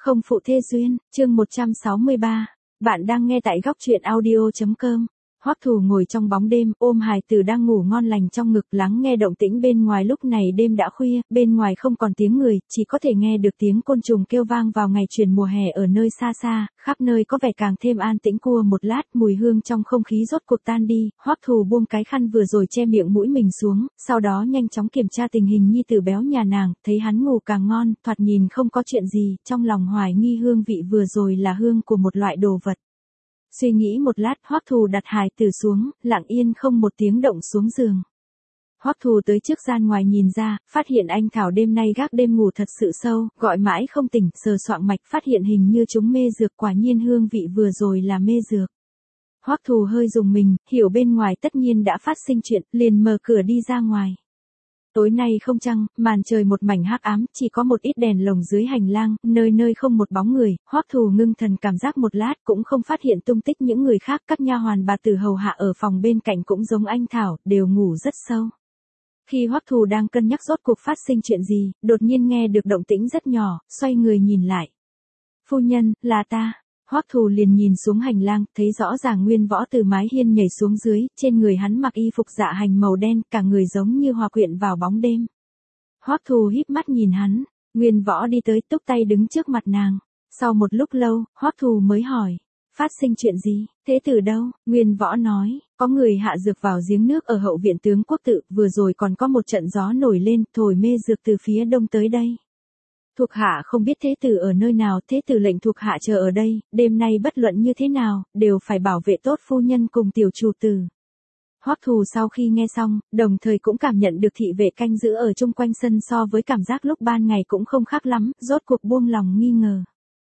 Không phụ thê duyên, chương 163. Bạn đang nghe tại góc truyện audio.com. Hoắc Thù ngồi trong bóng đêm, ôm hài tử đang ngủ ngon lành trong ngực, lắng nghe động tĩnh bên ngoài. Lúc này đêm đã khuya, bên ngoài không còn tiếng người, chỉ có thể nghe được tiếng côn trùng kêu vang vào ngày chuyển mùa hè ở nơi xa xa, khắp nơi có vẻ càng thêm an tĩnh. Cua một lát, mùi hương trong không khí rốt cuộc tan đi, Hoắc Thù buông cái khăn vừa rồi che miệng mũi mình xuống, sau đó nhanh chóng kiểm tra tình hình nhi tử béo nhà nàng, thấy hắn ngủ càng ngon, thoạt nhìn không có chuyện gì, trong lòng hoài nghi hương vị vừa rồi là hương của một loại đồ vật. Suy nghĩ một lát, Hoắc Thù đặt hài tử xuống, lặng yên không một tiếng động xuống giường. Hoắc Thù tới trước gian ngoài nhìn ra, phát hiện anh Thảo đêm nay gác đêm ngủ thật sự sâu, gọi mãi không tỉnh, sờ soạng mạch phát hiện hình như chúng mê dược, quả nhiên hương vị vừa rồi là mê dược. Hoắc Thù hơi rùng mình, hiểu bên ngoài tất nhiên đã phát sinh chuyện, liền mở cửa đi ra ngoài. Tối nay không trăng, màn trời một mảnh hắc ám, chỉ có một ít đèn lồng dưới hành lang, nơi nơi không một bóng người. Hoắc Thù ngưng thần cảm giác một lát cũng không phát hiện tung tích những người khác, các nha hoàn bà tử hầu hạ ở phòng bên cạnh cũng giống anh Thảo, đều ngủ rất sâu. Khi Hoắc Thù đang cân nhắc rốt cuộc phát sinh chuyện gì, đột nhiên nghe được động tĩnh rất nhỏ, xoay người nhìn lại. Phu nhân, là ta. Hoắc Thù liền nhìn xuống hành lang, thấy rõ ràng Nguyên Võ từ mái hiên nhảy xuống dưới, trên người hắn mặc y phục dạ hành màu đen, cả người giống như hòa quyện vào bóng đêm. Hoắc Thù híp mắt nhìn hắn, Nguyên Võ đi tới túc tay đứng trước mặt nàng. Sau một lúc lâu, Hoắc Thù mới hỏi, phát sinh chuyện gì, thế tử đâu? Nguyên Võ nói, có người hạ dược vào giếng nước ở hậu viện tướng quốc tự, vừa rồi còn có một trận gió nổi lên, thổi mê dược từ phía đông tới đây. Thuộc hạ không biết thế tử ở nơi nào, thế tử lệnh thuộc hạ chờ ở đây, đêm nay bất luận như thế nào, đều phải bảo vệ tốt phu nhân cùng tiểu chủ tử. Hoắc Thù sau khi nghe xong, đồng thời cũng cảm nhận được thị vệ canh giữ ở chung quanh sân so với cảm giác lúc ban ngày cũng không khác lắm, rốt cuộc buông lòng nghi ngờ.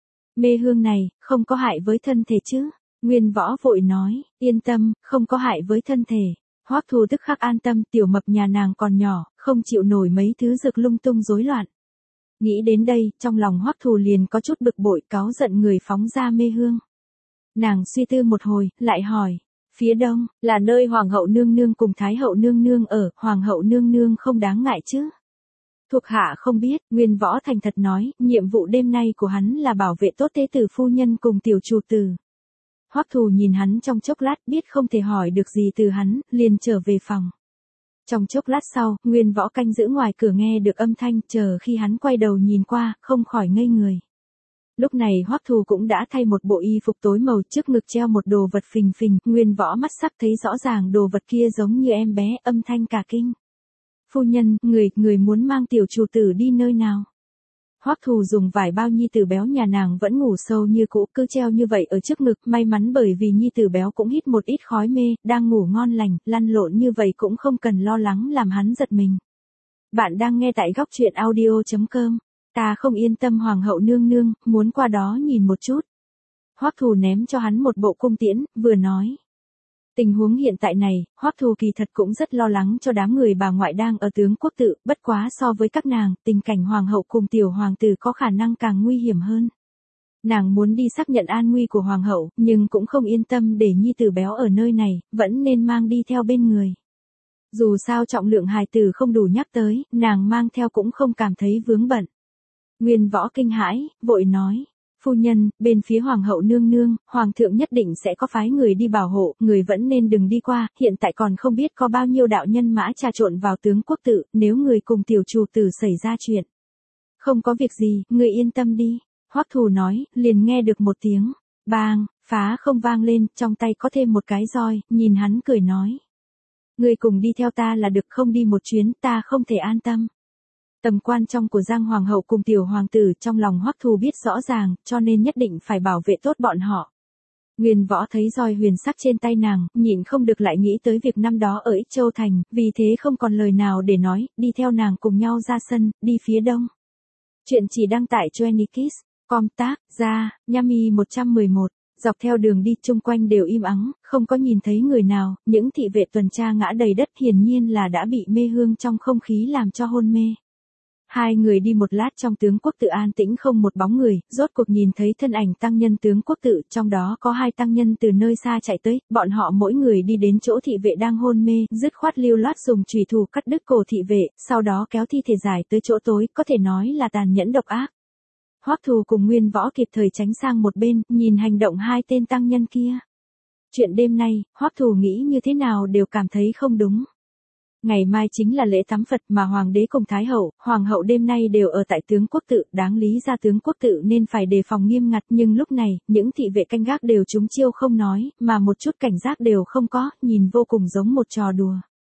Mê hương này, không có hại với thân thể chứ? Nguyên Võ vội nói, yên tâm, không có hại với thân thể. Hoắc Thù tức khắc an tâm, tiểu mập nhà nàng còn nhỏ, không chịu nổi mấy thứ dược lung tung rối loạn. Nghĩ đến đây, trong lòng Hoắc Thù liền có chút bực bội, cáu giận người phóng ra mê hương. Nàng suy tư một hồi, lại hỏi, phía đông, là nơi Hoàng hậu nương nương cùng Thái hậu nương nương ở, Hoàng hậu nương nương không đáng ngại chứ? Thuộc hạ không biết, Nguyên Võ thành thật nói, nhiệm vụ đêm nay của hắn là bảo vệ tốt thế tử phu nhân cùng tiểu chủ tử. Hoắc Thù nhìn hắn trong chốc lát, biết không thể hỏi được gì từ hắn, liền trở về phòng. Trong chốc lát sau, Nguyên Võ canh giữ ngoài cửa nghe được âm thanh, chờ khi hắn quay đầu nhìn qua, không khỏi ngây người. Lúc này Hoắc Thù cũng đã thay một bộ y phục tối màu, trước ngực treo một đồ vật phình phình, Nguyên Võ mắt sắc thấy rõ ràng đồ vật kia giống như em bé, âm thanh cả kinh. Phu nhân, người muốn mang tiểu chủ tử đi nơi nào? Hoắc Thù dùng vải bao nhi tử béo nhà nàng vẫn ngủ sâu như cũ, cứ treo như vậy ở trước ngực, may mắn bởi vì nhi tử béo cũng hít một ít khói mê, đang ngủ ngon lành, lăn lộn như vậy cũng không cần lo lắng làm hắn giật mình. Bạn đang nghe tại góc truyện audio.com. Ta không yên tâm Hoàng hậu nương nương, muốn qua đó nhìn một chút. Hoắc Thù ném cho hắn một bộ cung tiễn, vừa nói. Tình huống hiện tại này, Hoắc Thù kỳ thật cũng rất lo lắng cho đám người bà ngoại đang ở tướng quốc tự, bất quá so với các nàng, tình cảnh hoàng hậu cùng tiểu hoàng tử có khả năng càng nguy hiểm hơn. Nàng muốn đi xác nhận an nguy của hoàng hậu, nhưng cũng không yên tâm để nhi tử béo ở nơi này, vẫn nên mang đi theo bên người. Dù sao trọng lượng hài tử không đủ nhắc tới, nàng mang theo cũng không cảm thấy vướng bận. Nguyên Võ kinh hãi, vội nói. Phu nhân, bên phía Hoàng hậu nương nương, Hoàng thượng nhất định sẽ có phái người đi bảo hộ, người vẫn nên đừng đi qua, hiện tại còn không biết có bao nhiêu đạo nhân mã trà trộn vào tướng quốc tự, nếu người cùng tiểu chủ tử xảy ra chuyện. Không có việc gì, người yên tâm đi, Hoắc Thù nói, liền nghe được một tiếng, bang, phá không vang lên, trong tay có thêm một cái roi, nhìn hắn cười nói. Người cùng đi theo ta là được, không đi một chuyến, ta không thể an tâm. Tầm quan trọng của Giang Hoàng hậu cùng tiểu hoàng tử trong lòng Hoắc Thù biết rõ ràng, cho nên nhất định phải bảo vệ tốt bọn họ. Nguyên Võ thấy roi huyền sắc trên tay nàng, nhịn không được lại nghĩ tới việc năm đó ở Ích Châu Thành, vì thế không còn lời nào để nói, đi theo nàng cùng nhau ra sân, đi phía đông. Chuyện chỉ đăng tải cho Anikis, com tác, ra, Yami 111. Dọc theo đường đi chung quanh đều im ắng, không có nhìn thấy người nào, những thị vệ tuần tra ngã đầy đất hiển nhiên là đã bị mê hương trong không khí làm cho hôn mê. Hai người đi một lát trong tướng quốc tự an tĩnh không một bóng người, rốt cuộc nhìn thấy thân ảnh tăng nhân tướng quốc tự, trong đó có hai tăng nhân từ nơi xa chạy tới, bọn họ mỗi người đi đến chỗ thị vệ đang hôn mê, dứt khoát lưu loát dùng chùy thủ cắt đứt cổ thị vệ, sau đó kéo thi thể dài tới chỗ tối, có thể nói là tàn nhẫn độc ác. Hoắc Thù cùng Nguyên Võ kịp thời tránh sang một bên, nhìn hành động hai tên tăng nhân kia. Chuyện đêm nay, Hoắc Thù nghĩ như thế nào đều cảm thấy không đúng. Ngày mai chính là lễ tắm Phật mà Hoàng đế cùng Thái hậu, Hoàng hậu đêm nay đều ở tại tướng quốc tự, đáng lý ra tướng quốc tự nên phải đề phòng nghiêm ngặt, nhưng lúc này, những thị vệ canh gác đều trúng chiêu không nói, mà một chút cảnh giác đều không có, nhìn vô cùng giống một trò đùa.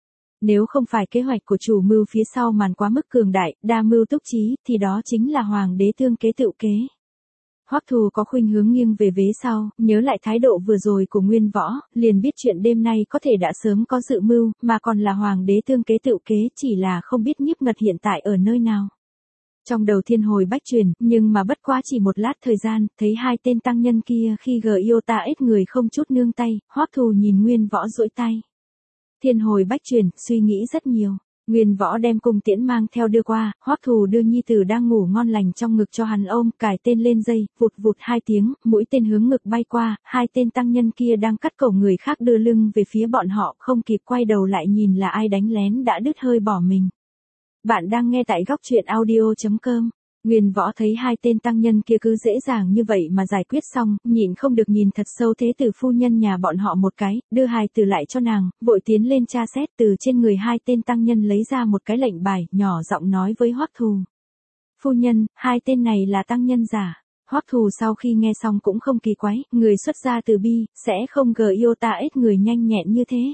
Nếu không phải kế hoạch của chủ mưu phía sau màn quá mức cường đại, đa mưu túc trí, thì đó chính là Hoàng đế tương kế tự kế. Hoắc Thù có khuynh hướng nghiêng về vế sau, nhớ lại thái độ vừa rồi của Nguyên Võ, liền biết chuyện đêm nay có thể đã sớm có dự mưu, mà còn là Hoàng đế tương kế tự kế, chỉ là không biết Nhiếp Ngật hiện tại ở nơi nào. Trong đầu thiên hồi bách truyền, nhưng mà bất quá chỉ một lát thời gian, thấy hai tên tăng nhân kia khi yêu ta ít người không chút nương tay, Hoắc Thù nhìn Nguyên Võ duỗi tay. Thiên hồi bách truyền, suy nghĩ rất nhiều. Nguyên Võ đem cung tiễn mang theo đưa qua, Hoắc Thù đưa nhi tử đang ngủ ngon lành trong ngực cho hắn ôm, cài tên lên dây, vụt vụt hai tiếng, mũi tên hướng ngực bay qua, hai tên tăng nhân kia đang cắt cổ người khác đưa lưng về phía bọn họ, không kịp quay đầu lại nhìn là ai đánh lén đã đứt hơi bỏ mình. Bạn đang nghe tại góc truyện audio.com. Nguyên Võ thấy hai tên tăng nhân kia cứ dễ dàng như vậy mà giải quyết xong, nhịn không được nhìn thật sâu thế tử phu nhân nhà bọn họ một cái, đưa hài tử lại cho nàng, vội tiến lên tra xét từ trên người hai tên tăng nhân lấy ra một cái lệnh bài, nhỏ giọng nói với Hoắc Thù. Phu nhân, hai tên này là tăng nhân giả. Hoắc Thù sau khi nghe xong cũng không kỳ quái, người xuất gia từ bi, sẽ không ta ít người nhanh nhẹn như thế.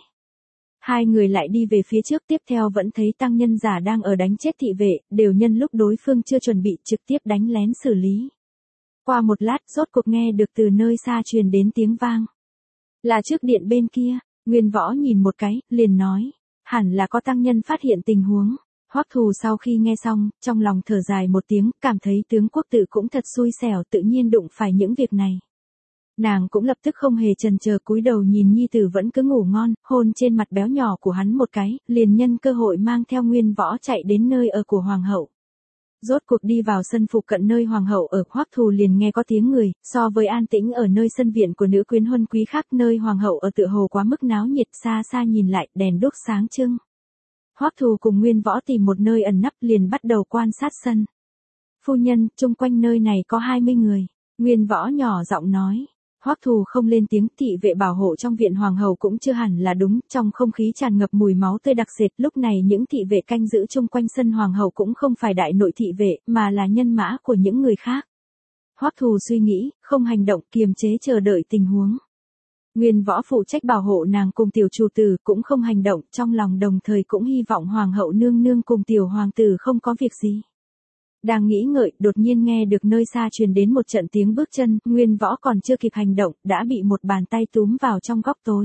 Hai người lại đi về phía trước, tiếp theo vẫn thấy tăng nhân giả đang ở đánh chết thị vệ, đều nhân lúc đối phương chưa chuẩn bị trực tiếp đánh lén xử lý. Qua một lát, rốt cuộc nghe được từ nơi xa truyền đến tiếng vang. Là trước điện bên kia, Nguyên Võ nhìn một cái, liền nói, hẳn là có tăng nhân phát hiện tình huống. Hoắc Thù sau khi nghe xong, trong lòng thở dài một tiếng, cảm thấy tướng quốc tự cũng thật xui xẻo, tự nhiên đụng phải những việc này. Nàng cũng lập tức không hề chần chờ cúi đầu nhìn nhi tử vẫn cứ ngủ ngon, hôn trên mặt béo nhỏ của hắn một cái, liền nhân cơ hội mang theo Nguyên Võ chạy đến nơi ở của Hoàng hậu. Rốt cuộc đi vào sân phụ cận nơi Hoàng hậu ở, Hoắc Thù liền nghe có tiếng người, so với an tĩnh ở nơi sân viện của nữ quyến huân quý khác, nơi Hoàng hậu ở tựa hồ quá mức náo nhiệt, xa xa nhìn lại, đèn đuốc sáng trưng. Hoắc Thù cùng Nguyên Võ tìm một nơi ẩn nấp liền bắt đầu quan sát sân. Phu nhân, chung quanh nơi này có 20 người, Nguyên Võ nhỏ giọng nói. Hoắc Thù không lên tiếng, thị vệ bảo hộ trong viện Hoàng hậu cũng chưa hẳn là đúng, trong không khí tràn ngập mùi máu tươi đặc sệt, lúc này những thị vệ canh giữ chung quanh sân Hoàng hậu cũng không phải đại nội thị vệ, mà là nhân mã của những người khác. Hoắc Thù suy nghĩ, không hành động, kiềm chế chờ đợi tình huống. Nguyên Võ phụ trách bảo hộ nàng cùng tiểu chủ tử cũng không hành động, trong lòng đồng thời cũng hy vọng Hoàng hậu nương nương cùng tiểu hoàng tử không có việc gì. Đang nghĩ ngợi, đột nhiên nghe được nơi xa truyền đến một trận tiếng bước chân, Nguyên Võ còn chưa kịp hành động, đã bị một bàn tay túm vào trong góc tối.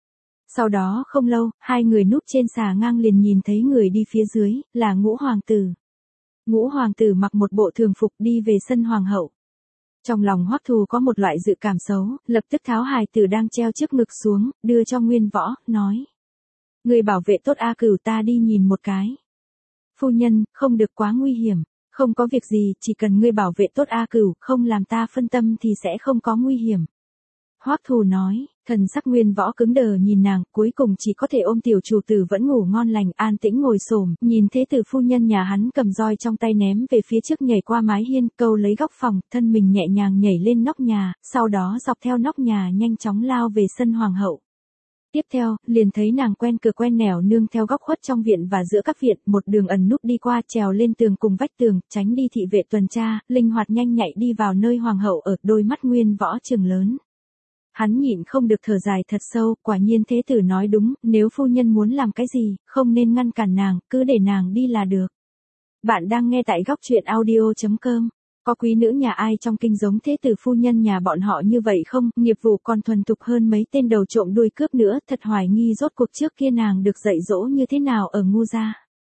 Sau đó không lâu, hai người núp trên xà ngang liền nhìn thấy người đi phía dưới, là Ngũ hoàng tử. Ngũ hoàng tử mặc một bộ thường phục đi về sân Hoàng hậu. Trong lòng Hoắc Thù có một loại dự cảm xấu, lập tức tháo hài tử đang treo trước ngực xuống, đưa cho Nguyên Võ, nói. Người bảo vệ tốt A Cửu, ta đi nhìn một cái. Phu nhân, không được quá nguy hiểm. Không có việc gì, chỉ cần ngươi bảo vệ tốt A Cửu, không làm ta phân tâm thì sẽ không có nguy hiểm. Hoắc Thù nói, thần sắc Nguyên Võ cứng đờ nhìn nàng, cuối cùng chỉ có thể ôm tiểu chủ tử vẫn ngủ ngon lành, an tĩnh ngồi xổm, nhìn thế tử phu nhân nhà hắn cầm roi trong tay ném về phía trước, nhảy qua mái hiên, câu lấy góc phòng, thân mình nhẹ nhàng nhảy lên nóc nhà, sau đó dọc theo nóc nhà nhanh chóng lao về sân Hoàng hậu. Tiếp theo, liền thấy nàng quen cửa quen nẻo nương theo góc khuất trong viện và giữa các viện, một đường ẩn núp đi qua, trèo lên tường cùng vách tường, tránh đi thị vệ tuần tra, linh hoạt nhanh nhạy đi vào nơi Hoàng hậu ở, đôi mắt Nguyên Võ trừng lớn. Hắn nhịn không được thở dài thật sâu, quả nhiên thế tử nói đúng, nếu phu nhân muốn làm cái gì, không nên ngăn cản nàng, cứ để nàng đi là được. Bạn đang nghe tại góc truyện audio.com. Có quý nữ nhà ai trong kinh giống thế tử phu nhân nhà bọn họ như vậy không, nghiệp vụ còn thuần thục hơn mấy tên đầu trộm đuôi cướp nữa, thật hoài nghi rốt cuộc trước kia nàng được dạy dỗ như thế nào ở Ngu gia.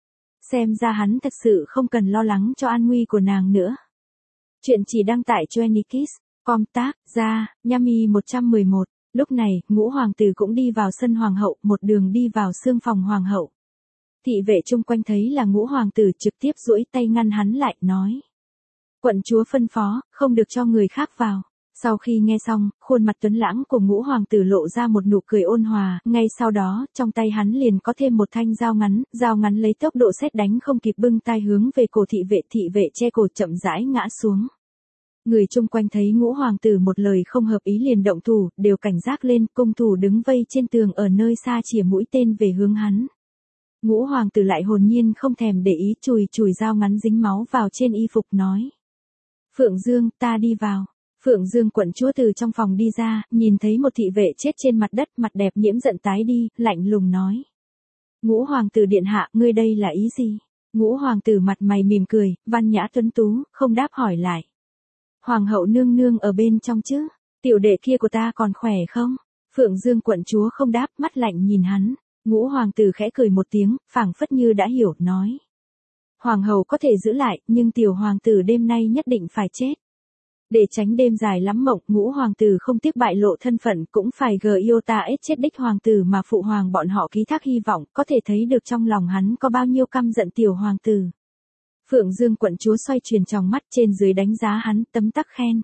Xem ra hắn thật sự không cần lo lắng cho an nguy của nàng nữa. Chuyện chỉ đăng tải cho Anykiss.com tác ra, Yami 111. Lúc này, Ngũ hoàng tử cũng đi vào sân Hoàng hậu, một đường đi vào xương phòng Hoàng hậu. Thị vệ chung quanh thấy là Ngũ hoàng tử trực tiếp duỗi tay ngăn hắn lại, nói. Quận chúa phân phó, không được cho người khác vào. Sau khi nghe xong, khuôn mặt tuấn lãng của Ngũ hoàng tử lộ ra một nụ cười ôn hòa, ngay sau đó, trong tay hắn liền có thêm một thanh dao ngắn lấy tốc độ sét đánh không kịp bưng tai hướng về cổ thị vệ che cổ chậm rãi ngã xuống. Người chung quanh thấy Ngũ hoàng tử một lời không hợp ý liền động thủ, đều cảnh giác lên, cung thủ đứng vây trên tường ở nơi xa chĩa mũi tên về hướng hắn. Ngũ hoàng tử lại hồn nhiên không thèm để ý, chùi chùi dao ngắn dính máu vào trên y phục nói. Phượng Dương, ta đi vào. Phượng Dương quận chúa từ trong phòng đi ra, nhìn thấy một thị vệ chết trên mặt đất, mặt đẹp nhiễm giận tái đi, lạnh lùng nói. Ngũ hoàng tử điện hạ, ngươi đây là ý gì? Ngũ hoàng tử mặt mày mỉm cười, văn nhã tuấn tú, không đáp hỏi lại. Hoàng hậu nương nương ở bên trong chứ? Tiểu đệ kia của ta còn khỏe không? Phượng Dương quận chúa không đáp, mắt lạnh nhìn hắn. Ngũ hoàng tử khẽ cười một tiếng, phảng phất như đã hiểu, nói. Hoàng hậu có thể giữ lại, nhưng tiểu hoàng tử đêm nay nhất định phải chết. Để tránh đêm dài lắm mộng, Ngũ hoàng tử không tiếc bại lộ thân phận, cũng phải chết đích hoàng tử mà phụ hoàng bọn họ ký thác hy vọng, có thể thấy được trong lòng hắn có bao nhiêu căm giận tiểu hoàng tử. Phượng Dương quận chúa xoay chuyển tròng mắt, trên dưới đánh giá hắn, tấm tắc khen.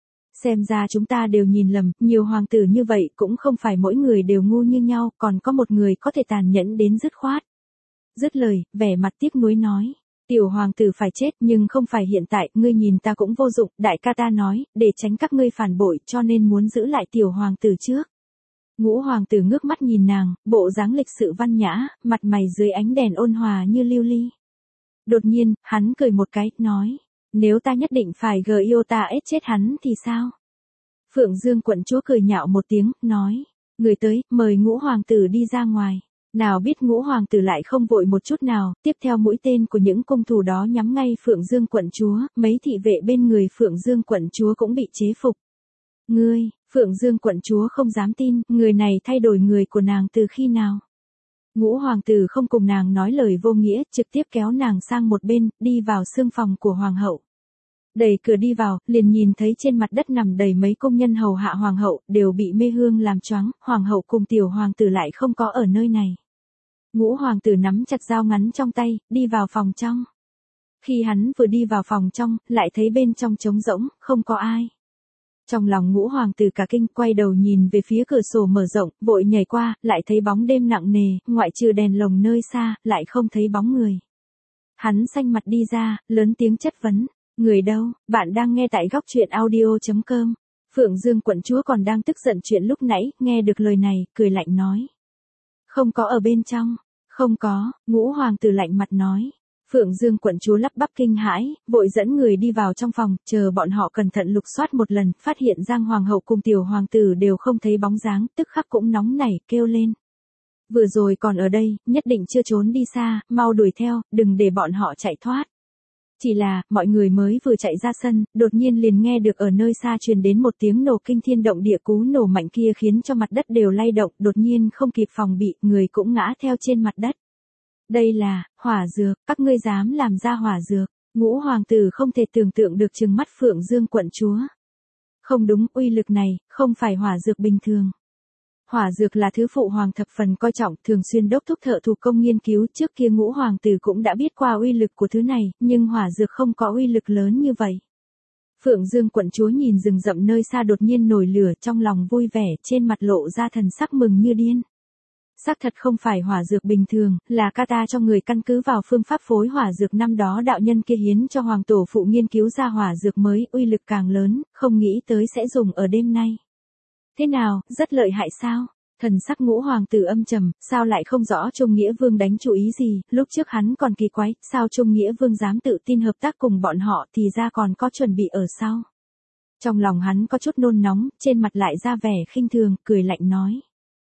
Xem ra chúng ta đều nhìn lầm, nhiều hoàng tử như vậy cũng không phải mỗi người đều ngu như nhau, còn có một người có thể tàn nhẫn đến dứt khoát. Dứt lời, vẻ mặt tiếc nuối nói. Tiểu hoàng tử phải chết, nhưng không phải hiện tại, ngươi nhìn ta cũng vô dụng, đại ca ta nói, để tránh các ngươi phản bội, cho nên muốn giữ lại tiểu hoàng tử trước. Ngũ hoàng tử ngước mắt nhìn nàng, bộ dáng lịch sự văn nhã, mặt mày dưới ánh đèn ôn hòa như lưu ly. Đột nhiên, hắn cười một cái, nói, nếu ta nhất định phải chết hắn thì sao? Phượng Dương quận chúa cười nhạo một tiếng, nói, người tới, mời Ngũ hoàng tử đi ra ngoài. Nào biết Ngũ hoàng tử lại không vội một chút nào, tiếp theo mũi tên của những cung thủ đó nhắm ngay Phượng Dương quận chúa, mấy thị vệ bên người Phượng Dương quận chúa cũng bị chế phục. Ngươi, Phượng Dương quận chúa không dám tin, người này thay đổi người của nàng từ khi nào? Ngũ hoàng tử không cùng nàng nói lời vô nghĩa, trực tiếp kéo nàng sang một bên, đi vào xương phòng của hoàng hậu. Đẩy cửa đi vào, liền nhìn thấy trên mặt đất nằm đầy mấy công nhân hầu hạ hoàng hậu, đều bị mê hương làm choáng, hoàng hậu cùng tiểu hoàng tử lại không có ở nơi này. Ngũ hoàng tử nắm chặt dao ngắn trong tay, đi vào phòng trong. Khi hắn vừa đi vào phòng trong, lại thấy bên trong trống rỗng, không có ai. Trong lòng Ngũ hoàng tử cả kinh, quay đầu nhìn về phía cửa sổ mở rộng, vội nhảy qua, lại thấy bóng đêm nặng nề, ngoại trừ đèn lồng nơi xa, lại không thấy bóng người. Hắn xanh mặt đi ra, lớn tiếng chất vấn. Người đâu? Bạn đang nghe tại góc truyện audio.com. Phượng Dương quận chúa còn đang tức giận chuyện lúc nãy, nghe được lời này, cười lạnh nói. Không có ở bên trong. Không có, Ngũ hoàng tử lạnh mặt nói. Phượng Dương quận chúa lắp bắp kinh hãi, vội dẫn người đi vào trong phòng, chờ bọn họ cẩn thận lục soát một lần, phát hiện Giang hoàng hậu cùng tiểu hoàng tử đều không thấy bóng dáng, tức khắc cũng nóng nảy, kêu lên. Vừa rồi còn ở đây, nhất định chưa trốn đi xa, mau đuổi theo, đừng để bọn họ chạy thoát. Chỉ là, mọi người mới vừa chạy ra sân, đột nhiên liền nghe được ở nơi xa truyền đến một tiếng nổ kinh thiên động địa, cú nổ mạnh kia khiến cho mặt đất đều lay động, đột nhiên không kịp phòng bị, người cũng ngã theo trên mặt đất. Đây là, hỏa dược, các ngươi dám làm ra hỏa dược. Ngũ hoàng tử không thể tưởng tượng được trừng mắt Phượng Dương quận chúa. Không đúng, uy lực này, không phải hỏa dược bình thường. Hỏa dược là thứ phụ hoàng thập phần coi trọng, thường xuyên đốc thúc thợ thủ công nghiên cứu, trước kia Ngũ hoàng tử cũng đã biết qua uy lực của thứ này, nhưng hỏa dược không có uy lực lớn như vậy. Phượng Dương quận chúa nhìn rừng rậm nơi xa đột nhiên nổi lửa, trong lòng vui vẻ, trên mặt lộ ra thần sắc mừng như điên. Xác thật không phải hỏa dược bình thường, là Kata cho người căn cứ vào phương pháp phối hỏa dược năm đó đạo nhân kia hiến cho hoàng tổ phụ nghiên cứu ra hỏa dược mới, uy lực càng lớn, không nghĩ tới sẽ dùng ở đêm nay. Thế nào, rất lợi hại sao? Thần sắc Ngũ hoàng tử âm trầm, sao lại không rõ Trung Nghĩa Vương đánh chủ ý gì, lúc trước hắn còn kỳ quái, sao Trung Nghĩa Vương dám tự tin hợp tác cùng bọn họ thì ra còn có chuẩn bị ở sau. Trong lòng hắn có chút nôn nóng, trên mặt lại ra vẻ khinh thường, cười lạnh nói.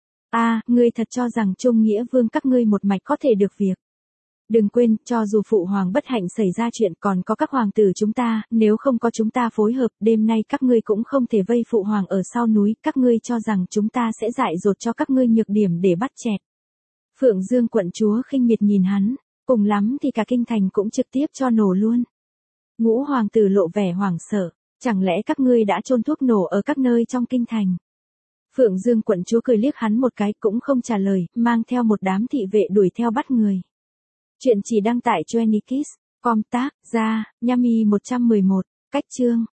Ngươi thật cho rằng Trung Nghĩa Vương các ngươi một mạch có thể được việc. Đừng quên, cho dù phụ hoàng bất hạnh xảy ra chuyện còn có các hoàng tử chúng ta, nếu không có chúng ta phối hợp, đêm nay các ngươi cũng không thể vây phụ hoàng ở sau núi, các ngươi cho rằng chúng ta sẽ dại dột cho các ngươi nhược điểm để bắt chẹt. Phượng Dương quận chúa khinh miệt nhìn hắn, cùng lắm thì cả kinh thành cũng trực tiếp cho nổ luôn. Ngũ hoàng tử lộ vẻ hoảng sợ, chẳng lẽ các ngươi đã chôn thuốc nổ ở các nơi trong kinh thành? Phượng Dương quận chúa cười liếc hắn một cái cũng không trả lời, mang theo một đám thị vệ đuổi theo bắt người. Chuyện chỉ đăng tải cho Anykiss, com tác, ra, Yami 111, cách chương.